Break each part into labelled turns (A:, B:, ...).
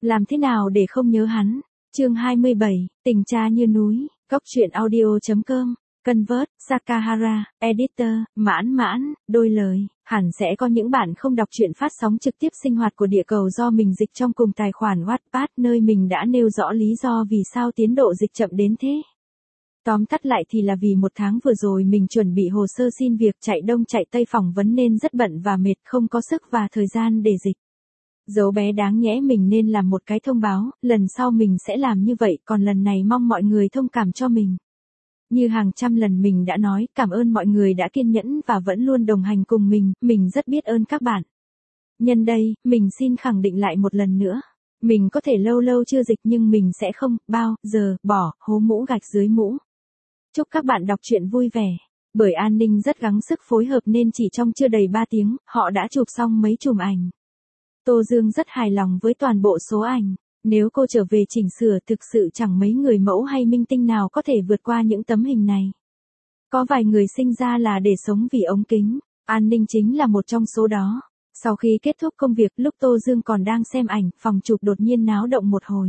A: Làm thế nào để không nhớ hắn? Chương 27, tình cha như núi, góc truyện audio.com, Convert, Sakahara, Editor, Mãn, đôi lời. Hẳn sẽ có những bạn không đọc truyện phát sóng trực tiếp sinh hoạt của địa cầu do mình dịch trong cùng tài khoản Wattpad nơi mình đã nêu rõ lý do vì sao tiến độ dịch chậm đến thế. Tóm tắt lại thì là vì một tháng vừa rồi mình chuẩn bị hồ sơ xin việc chạy đông chạy tây phỏng vấn nên rất bận và mệt, không có sức và thời gian để dịch. Dấu bé đáng nhẽ mình nên làm một cái thông báo, lần sau mình sẽ làm như vậy, còn lần này mong mọi người thông cảm cho mình. Như hàng trăm lần mình đã nói, cảm ơn mọi người đã kiên nhẫn và vẫn luôn đồng hành cùng mình rất biết ơn các bạn. Nhân đây, mình xin khẳng định lại một lần nữa. Mình có thể lâu chưa dịch nhưng mình sẽ không bao giờ bỏ hố mũ gạch dưới mũ. Chúc các bạn đọc truyện vui vẻ. Bởi an ninh rất gắng sức phối hợp nên chỉ trong chưa đầy 3 tiếng, họ đã chụp xong mấy chùm ảnh. Tô Dương rất hài lòng với toàn bộ số ảnh. Nếu cô trở về chỉnh sửa thực sự chẳng mấy người mẫu hay minh tinh nào có thể vượt qua những tấm hình này. Có vài người sinh ra là để sống vì ống kính. An ninh chính là một trong số đó. Sau khi kết thúc công việc, lúc Tô Dương còn đang xem ảnh, phòng chụp đột nhiên náo động một hồi.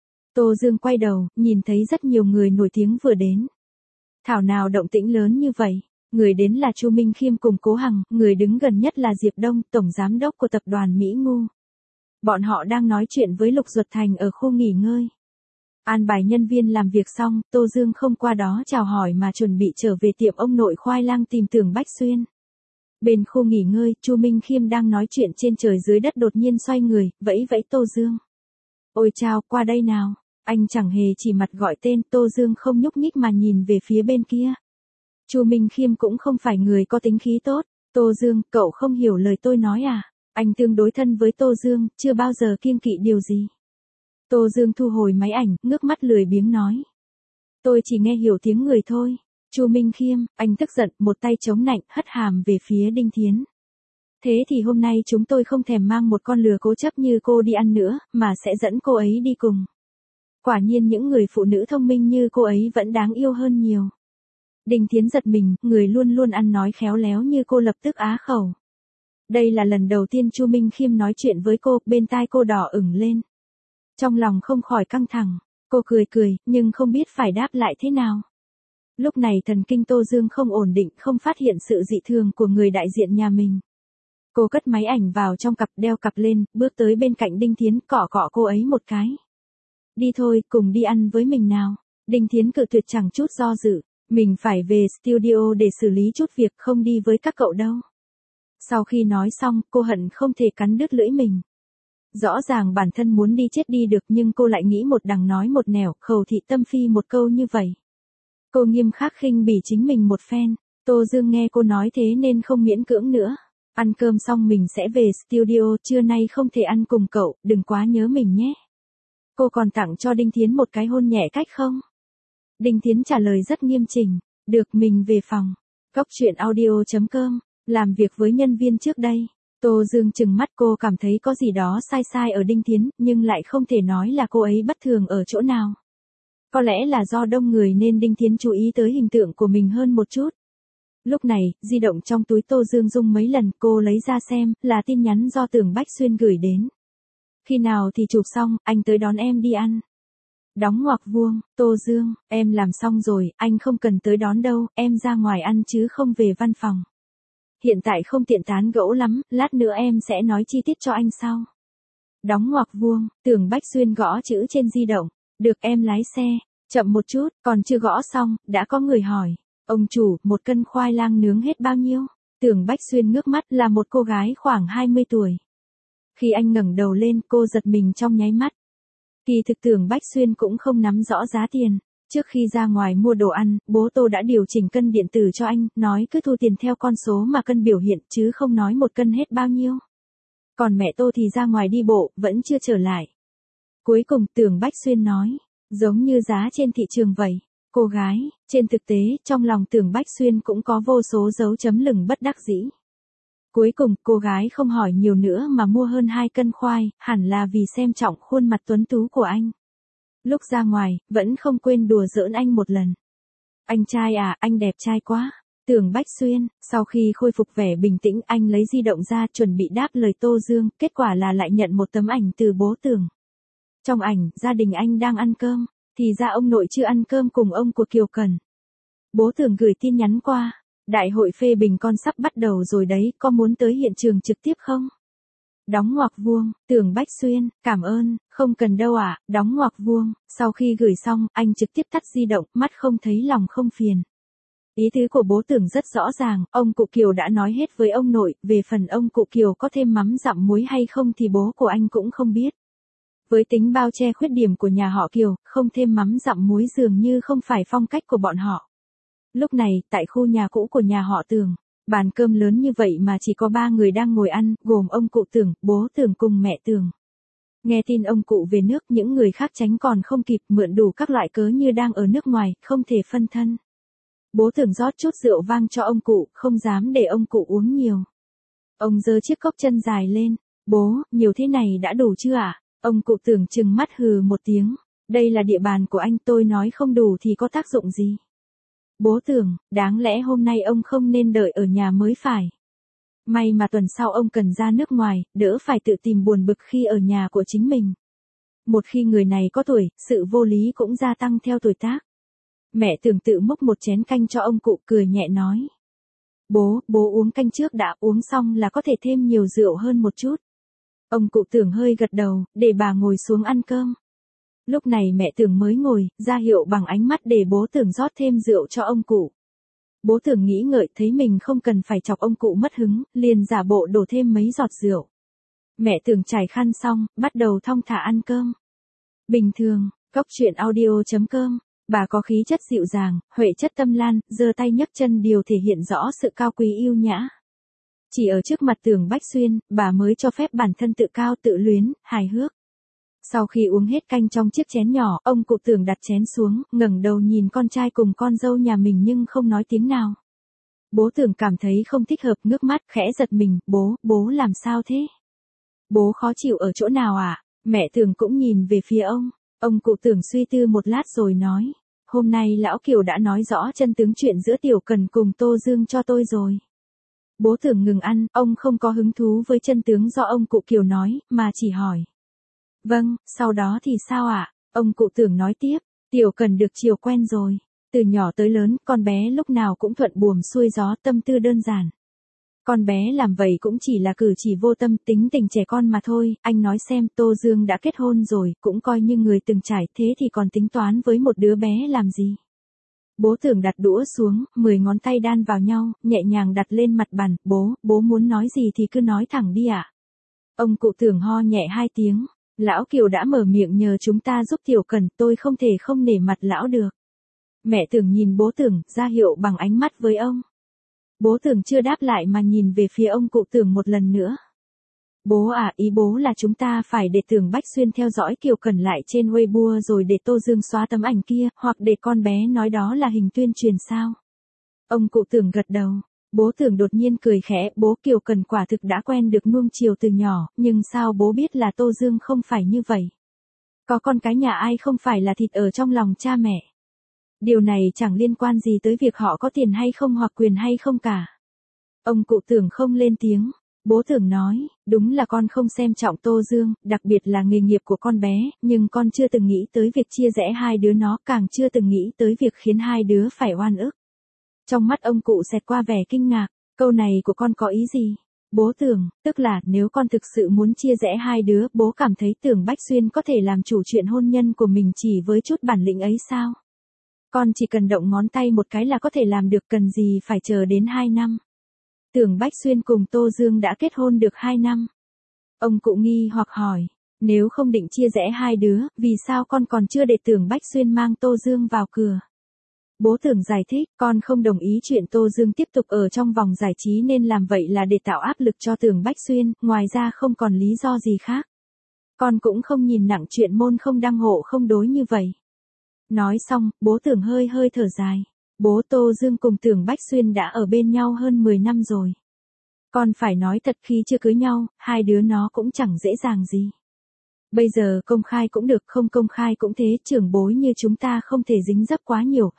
A: Tô Dương quay đầu, nhìn thấy rất nhiều người nổi tiếng vừa đến. Thảo nào động tĩnh lớn như vậy. Người đến là Chu Minh Khiêm cùng Cố Hằng, người đứng gần nhất là Diệp Đông, tổng giám đốc của tập đoàn Mỹ Ngu. Bọn họ đang nói chuyện với Lục Duật Thành ở khu nghỉ ngơi. An bài nhân viên làm việc xong, Tô Dương không qua đó chào hỏi mà chuẩn bị trở về tiệm ông nội khoai lang tìm Tưởng Bách Xuyên. Bên khu nghỉ ngơi, Chu Minh Khiêm đang nói chuyện trên trời dưới đất đột nhiên xoay người, vẫy Tô Dương. Ôi chao, qua đây nào. Anh chẳng hề chỉ mặt gọi tên, Tô Dương không nhúc nhích mà nhìn về phía bên kia. Chu Minh Khiêm cũng không phải người có tính khí tốt. Tô Dương, cậu không hiểu lời tôi nói à? Anh tương đối thân với Tô Dương, chưa bao giờ kiêng kỵ điều gì. Tô Dương thu hồi máy ảnh, ngước mắt lười biếng nói. Tôi chỉ nghe hiểu tiếng người thôi. Chu Minh Khiêm, anh tức giận, một tay chống nạnh, hất hàm về phía Đinh Thiến. Thế thì hôm nay chúng tôi không thèm mang một con lừa cố chấp như cô đi ăn nữa, mà sẽ dẫn cô ấy đi cùng. Quả nhiên những người phụ nữ thông minh như cô ấy vẫn đáng yêu hơn nhiều. Đinh Thiến giật mình, người luôn luôn ăn nói khéo léo như cô lập tức á khẩu. Đây là lần đầu tiên Chu Minh Khiêm nói chuyện với cô, bên tai cô đỏ ửng lên. Trong lòng không khỏi căng thẳng, cô cười, nhưng không biết phải đáp lại thế nào. Lúc này thần kinh Tô Dương không ổn định, không phát hiện sự dị thường của người đại diện nhà mình. Cô cất máy ảnh vào trong cặp, đeo cặp lên, bước tới bên cạnh Đinh Thiến, cọ cô ấy một cái. Đi thôi, cùng đi ăn với mình nào. Đinh Thiến cự tuyệt chẳng chút do dự. Mình phải về studio để xử lý chút việc, không đi với các cậu đâu. Sau khi nói xong, cô hận không thể cắn đứt lưỡi mình. Rõ ràng bản thân muốn đi chết đi được nhưng cô lại nghĩ một đằng nói một nẻo, khẩu thị tâm phi một câu như vậy. Cô nghiêm khắc khinh bỉ chính mình một phen. Tô Dương nghe cô nói thế nên không miễn cưỡng nữa. Ăn cơm xong mình sẽ về studio, trưa nay không thể ăn cùng cậu, đừng quá nhớ mình nhé. Cô còn tặng cho Đinh Thiến một cái hôn nhẹ cách không? Đinh Thiến trả lời rất nghiêm chỉnh. Được, mình về phòng. Góc truyện audio.com, làm việc với nhân viên trước đây. Tô Dương trừng mắt, cô cảm thấy có gì đó sai ở Đinh Thiến, nhưng lại không thể nói là cô ấy bất thường ở chỗ nào. Có lẽ là do đông người nên Đinh Thiến chú ý tới hình tượng của mình hơn một chút. Lúc này, di động trong túi Tô Dương rung mấy lần, cô lấy ra xem, là tin nhắn do Tưởng Bách Xuyên gửi đến. Khi nào thì chụp xong, anh tới đón em đi ăn. Đóng ngoặc vuông, Tô Dương, em làm xong rồi, anh không cần tới đón đâu, em ra ngoài ăn chứ không về văn phòng. Hiện tại không tiện tán gẫu lắm, lát nữa em sẽ nói chi tiết cho anh sau. Đóng ngoặc vuông, Tưởng Bách Xuyên gõ chữ trên di động. Được, em lái xe. Chậm một chút, còn chưa gõ xong, đã có người hỏi. Ông chủ, 1 cân khoai lang nướng hết bao nhiêu? Tưởng Bách Xuyên ngước mắt, là một cô gái khoảng 20 tuổi. Khi anh ngẩng đầu lên, cô giật mình trong nháy mắt. Kỳ thực Tưởng Bách Xuyên cũng không nắm rõ giá tiền. Trước khi ra ngoài mua đồ ăn, bố Tô đã điều chỉnh cân điện tử cho anh, nói cứ thu tiền theo con số mà cân biểu hiện chứ không nói 1 cân hết bao nhiêu. Còn mẹ Tô thì ra ngoài đi bộ, vẫn chưa trở lại. Cuối cùng Tưởng Bách Xuyên nói, giống như giá trên thị trường vậy. Cô gái, trên thực tế, trong lòng Tưởng Bách Xuyên cũng có vô số dấu chấm lửng bất đắc dĩ. Cuối cùng, cô gái không hỏi nhiều nữa mà mua hơn 2 cân khoai, hẳn là vì xem trọng khuôn mặt tuấn tú của anh. Lúc ra ngoài, vẫn không quên đùa giỡn anh một lần. Anh trai à, anh đẹp trai quá. Tưởng Bách Xuyên, sau khi khôi phục vẻ bình tĩnh, anh lấy di động ra chuẩn bị đáp lời Tô Dương, kết quả là lại nhận một tấm ảnh từ bố Tưởng. Trong ảnh, gia đình anh đang ăn cơm, thì ra ông nội chưa ăn cơm cùng ông của Kiều Cần. Bố Tưởng gửi tin nhắn qua, đại hội phê bình con sắp bắt đầu rồi đấy, có muốn tới hiện trường trực tiếp không? Đóng ngoặc vuông, Tưởng Bách Xuyên, cảm ơn, không cần đâu ạ, đóng ngoặc vuông, sau khi gửi xong, anh trực tiếp tắt di động, mắt không thấy lòng không phiền. Ý tứ của bố Tưởng rất rõ ràng, ông cụ Kiều đã nói hết với ông nội, về phần ông cụ Kiều có thêm mắm dặm muối hay không thì bố của anh cũng không biết. Với tính bao che khuyết điểm của nhà họ Kiều, không thêm mắm dặm muối dường như không phải phong cách của bọn họ. Lúc này, tại khu nhà cũ của nhà họ Tưởng, bàn cơm lớn như vậy mà chỉ có 3 người đang ngồi ăn, gồm ông cụ Tưởng, bố Tưởng cùng mẹ Tưởng. Nghe tin ông cụ về nước, những người khác tránh còn không kịp, mượn đủ các loại cớ như đang ở nước ngoài, không thể phân thân. Bố Tưởng rót chút rượu vang cho ông cụ, không dám để ông cụ uống nhiều. Ông giơ chiếc cốc chân dài lên, bố, nhiều thế này đã đủ chưa ạ? Ông cụ Tưởng trừng mắt hừ một tiếng, đây là địa bàn của anh, tôi nói không đủ thì có tác dụng gì? Bố Tưởng, đáng lẽ hôm nay ông không nên đợi ở nhà mới phải. May mà tuần sau ông cần ra nước ngoài, đỡ phải tự tìm buồn bực khi ở nhà của chính mình. Một khi người này có tuổi, sự vô lý cũng gia tăng theo tuổi tác. Mẹ Tưởng tự múc một chén canh cho ông cụ, cười nhẹ nói. Bố uống canh trước đã, uống xong là có thể thêm nhiều rượu hơn một chút. Ông cụ Tưởng hơi gật đầu, để bà ngồi xuống ăn cơm. Lúc này mẹ Tưởng mới ngồi, ra hiệu bằng ánh mắt để bố Tưởng rót thêm rượu cho ông cụ. Bố Tưởng nghĩ ngợi, thấy mình không cần phải chọc ông cụ mất hứng, liền giả bộ đổ thêm mấy giọt rượu. Mẹ Tưởng trải khăn xong, bắt đầu thong thả ăn cơm. Bình thường, Cóc truyện audio.com, bà có khí chất dịu dàng, huệ chất tâm lan, giơ tay nhấc chân đều thể hiện rõ sự cao quý yêu nhã. Chỉ ở trước mặt Tưởng Bách Xuyên, bà mới cho phép bản thân tự cao tự luyến, hài hước. Sau khi uống hết canh trong chiếc chén nhỏ, ông cụ Tưởng đặt chén xuống, ngẩng đầu nhìn con trai cùng con dâu nhà mình nhưng không nói tiếng nào. Bố Tưởng cảm thấy không thích hợp, ngước mắt, khẽ giật mình, bố làm sao thế? Bố khó chịu ở chỗ nào à? Mẹ Tưởng cũng nhìn về phía ông cụ Tưởng suy tư một lát rồi nói, hôm nay lão Kiều đã nói rõ chân tướng chuyện giữa Tiểu Cần cùng Tô Dương cho tôi rồi. Bố Tưởng ngừng ăn, ông không có hứng thú với chân tướng do ông cụ Kiều nói, mà chỉ hỏi. Vâng, sau đó thì sao ạ? Ông cụ Tưởng nói tiếp, Tiểu Cần được chiều quen rồi. Từ nhỏ tới lớn, con bé lúc nào cũng thuận buồm xuôi gió, tâm tư đơn giản. Con bé làm vậy cũng chỉ là cử chỉ vô tâm, tính tình trẻ con mà thôi, anh nói xem, Tô Dương đã kết hôn rồi, cũng coi như người từng trải, thế thì còn tính toán với một đứa bé làm gì? Bố Tưởng đặt đũa xuống, 10 ngón tay đan vào nhau, nhẹ nhàng đặt lên mặt bàn, bố muốn nói gì thì cứ nói thẳng đi ạ. Ông cụ Tưởng ho nhẹ 2 tiếng, lão Kiều đã mở miệng nhờ chúng ta giúp Tiểu Cần, tôi không thể không nể mặt lão được. Mẹ Tưởng nhìn bố Tưởng, ra hiệu bằng ánh mắt với ông. Bố Tưởng chưa đáp lại mà nhìn về phía ông cụ Tưởng một lần nữa. Bố à, ý bố là chúng ta phải để Tưởng Bách Xuyên theo dõi Kiều Cần lại trên Weibo rồi để Tô Dương xóa tấm ảnh kia, hoặc để con bé nói đó là hình tuyên truyền sao? Ông cụ Tưởng gật đầu. Bố Tưởng đột nhiên cười khẽ, bố Kiều Cần quả thực đã quen được nuông chiều từ nhỏ, nhưng sao bố biết là Tô Dương không phải như vậy? Có con cái nhà ai không phải là thịt ở trong lòng cha mẹ? Điều này chẳng liên quan gì tới việc họ có tiền hay không hoặc quyền hay không cả. Ông cụ Tưởng không lên tiếng. Bố Tưởng nói, đúng là con không xem trọng Tô Dương, đặc biệt là nghề nghiệp của con bé, nhưng con chưa từng nghĩ tới việc chia rẽ hai đứa nó, càng chưa từng nghĩ tới việc khiến hai đứa phải oan ức. Trong mắt ông cụ xẹt qua vẻ kinh ngạc, câu này của con có ý gì? Bố Tưởng, tức là nếu con thực sự muốn chia rẽ hai đứa, bố cảm thấy Tưởng Bách Xuyên có thể làm chủ chuyện hôn nhân của mình chỉ với chút bản lĩnh ấy sao? Con chỉ cần động ngón tay một cái là có thể làm được, cần gì phải chờ đến 2 năm. Tưởng Bách Xuyên cùng Tô Dương đã kết hôn được 2 năm. Ông cụ nghi hoặc hỏi, nếu không định chia rẽ hai đứa, vì sao con còn chưa để Tưởng Bách Xuyên mang Tô Dương vào cửa? Bố Tưởng giải thích, con không đồng ý chuyện Tô Dương tiếp tục ở trong vòng giải trí nên làm vậy là để tạo áp lực cho Tưởng Bách Xuyên, ngoài ra không còn lý do gì khác. Con cũng không nhìn nặng chuyện môn không đăng hộ không đối như vậy. Nói xong, bố Tưởng hơi thở dài. Bố, Tô Dương cùng Tưởng Bách Xuyên đã ở bên nhau hơn 10 năm rồi. Con phải nói thật, khi chưa cưới nhau, hai đứa nó cũng chẳng dễ dàng gì. Bây giờ công khai cũng được, không công khai cũng thế, trưởng bối như chúng ta không thể dính dấp quá nhiều.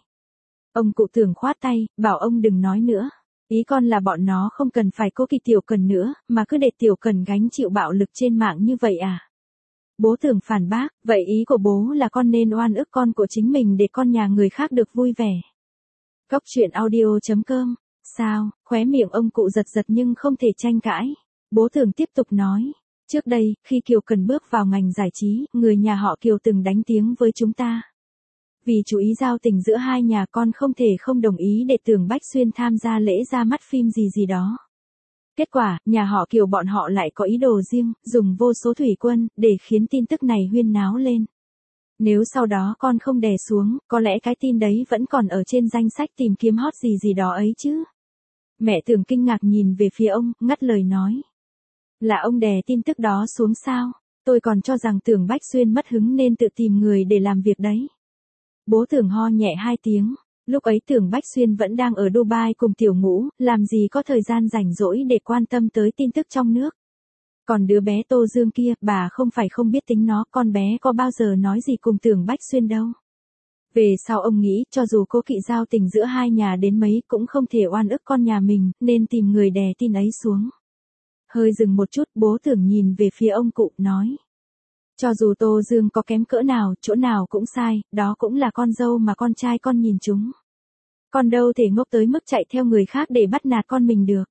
A: Ông cụ Tưởng khoát tay, bảo ông đừng nói nữa. Ý con là bọn nó không cần phải cố kỵ Tiểu Cần nữa, mà cứ để Tiểu Cần gánh chịu bạo lực trên mạng như vậy à? Bố Tưởng phản bác, vậy ý của bố là con nên oan ức con của chính mình để con nhà người khác được vui vẻ. Cốc truyện audio.com. Sao, khóe miệng ông cụ giật giật nhưng không thể tranh cãi. Bố Tưởng tiếp tục nói. Trước đây, khi Kiều cần bước vào ngành giải trí, người nhà họ Kiều từng đánh tiếng với chúng ta. Vì chú ý giao tình giữa hai nhà con không thể không đồng ý để Tưởng Bách Xuyên tham gia lễ ra mắt phim gì gì đó. Kết quả, nhà họ Kiều bọn họ lại có ý đồ riêng, dùng vô số thủy quân, để khiến tin tức này huyên náo lên. Nếu sau đó con không đè xuống, có lẽ cái tin đấy vẫn còn ở trên danh sách tìm kiếm hot gì gì đó ấy chứ. Mẹ Tưởng kinh ngạc nhìn về phía ông, ngắt lời nói. Là ông đè tin tức đó xuống sao? Tôi còn cho rằng Tưởng Bách Xuyên mất hứng nên tự tìm người để làm việc đấy. Bố Tưởng ho nhẹ 2 tiếng. Lúc ấy Tưởng Bách Xuyên vẫn đang ở Dubai cùng Tiểu Ngũ, làm gì có thời gian rảnh rỗi để quan tâm tới tin tức trong nước. Còn đứa bé Tô Dương kia, bà không phải không biết tính nó, con bé có bao giờ nói gì cùng Tưởng Bách Xuyên đâu. Về sau ông nghĩ, cho dù cố kỵ giao tình giữa hai nhà đến mấy cũng không thể oan ức con nhà mình, nên tìm người đè tin ấy xuống. Hơi dừng một chút, bố Tưởng nhìn về phía ông cụ, nói. Cho dù Tô Dương có kém cỡ nào, chỗ nào cũng sai, đó cũng là con dâu mà con trai con nhìn chúng. Con đâu thể ngốc tới mức chạy theo người khác để bắt nạt con mình được.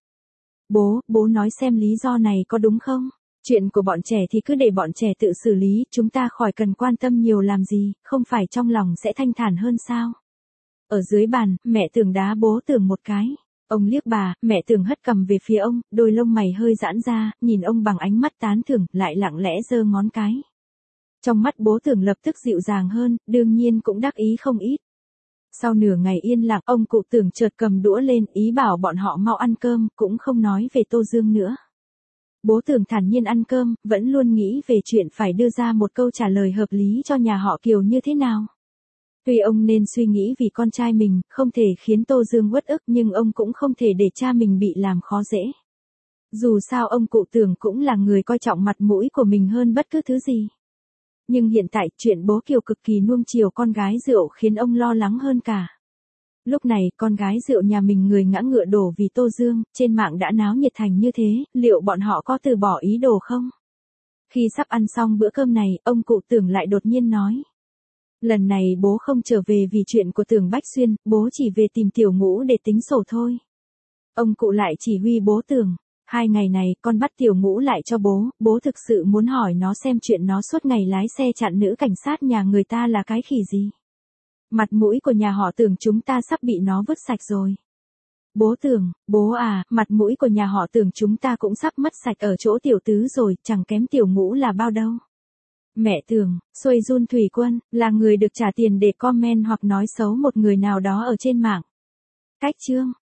A: Bố nói xem lý do này có đúng không? Chuyện của bọn trẻ thì cứ để bọn trẻ tự xử lý, chúng ta khỏi cần quan tâm nhiều làm gì, không phải trong lòng sẽ thanh thản hơn sao? Ở dưới bàn, mẹ Tưởng đá bố Tưởng một cái. Ông liếc bà, mẹ Tưởng hất cằm về phía ông, đôi lông mày hơi giãn ra, nhìn ông bằng ánh mắt tán thưởng, lại lặng lẽ giơ ngón cái. Trong mắt bố Tưởng lập tức dịu dàng hơn, đương nhiên cũng đắc ý không ít. Sau nửa ngày yên lặng, ông cụ Tưởng chợt cầm đũa lên, ý bảo bọn họ mau ăn cơm, cũng không nói về Tô Dương nữa. Bố Tưởng thản nhiên ăn cơm, vẫn luôn nghĩ về chuyện phải đưa ra một câu trả lời hợp lý cho nhà họ Kiều như thế nào. Tuy ông nên suy nghĩ vì con trai mình, không thể khiến Tô Dương uất ức, nhưng ông cũng không thể để cha mình bị làm khó dễ. Dù sao ông cụ Tưởng cũng là người coi trọng mặt mũi của mình hơn bất cứ thứ gì. Nhưng hiện tại, chuyện bố Kiều cực kỳ nuông chiều con gái Rượu khiến ông lo lắng hơn cả. Lúc này, con gái Rượu nhà mình người ngã ngựa đổ vì Tô Dương, trên mạng đã náo nhiệt thành như thế, liệu bọn họ có từ bỏ ý đồ không? Khi sắp ăn xong bữa cơm này, ông cụ Tưởng lại đột nhiên nói. Lần này bố không trở về vì chuyện của Tưởng Bách Xuyên, bố chỉ về tìm Tiểu Ngũ để tính sổ thôi. Ông cụ lại chỉ huy bố Tưởng. 2 ngày này, con bắt Tiểu Ngũ lại cho bố thực sự muốn hỏi nó xem chuyện nó suốt ngày lái xe chặn nữ cảnh sát nhà người ta là cái khỉ gì. Mặt mũi của nhà họ Tưởng chúng ta sắp bị nó vứt sạch rồi. Bố Tưởng, bố à, mặt mũi của nhà họ Tưởng chúng ta cũng sắp mất sạch ở chỗ tiểu tứ rồi, chẳng kém Tiểu Ngũ là bao đâu. Mẹ Tưởng, Xuôi Jun Thủy Quân, là người được trả tiền để comment hoặc nói xấu một người nào đó ở trên mạng. Cách chương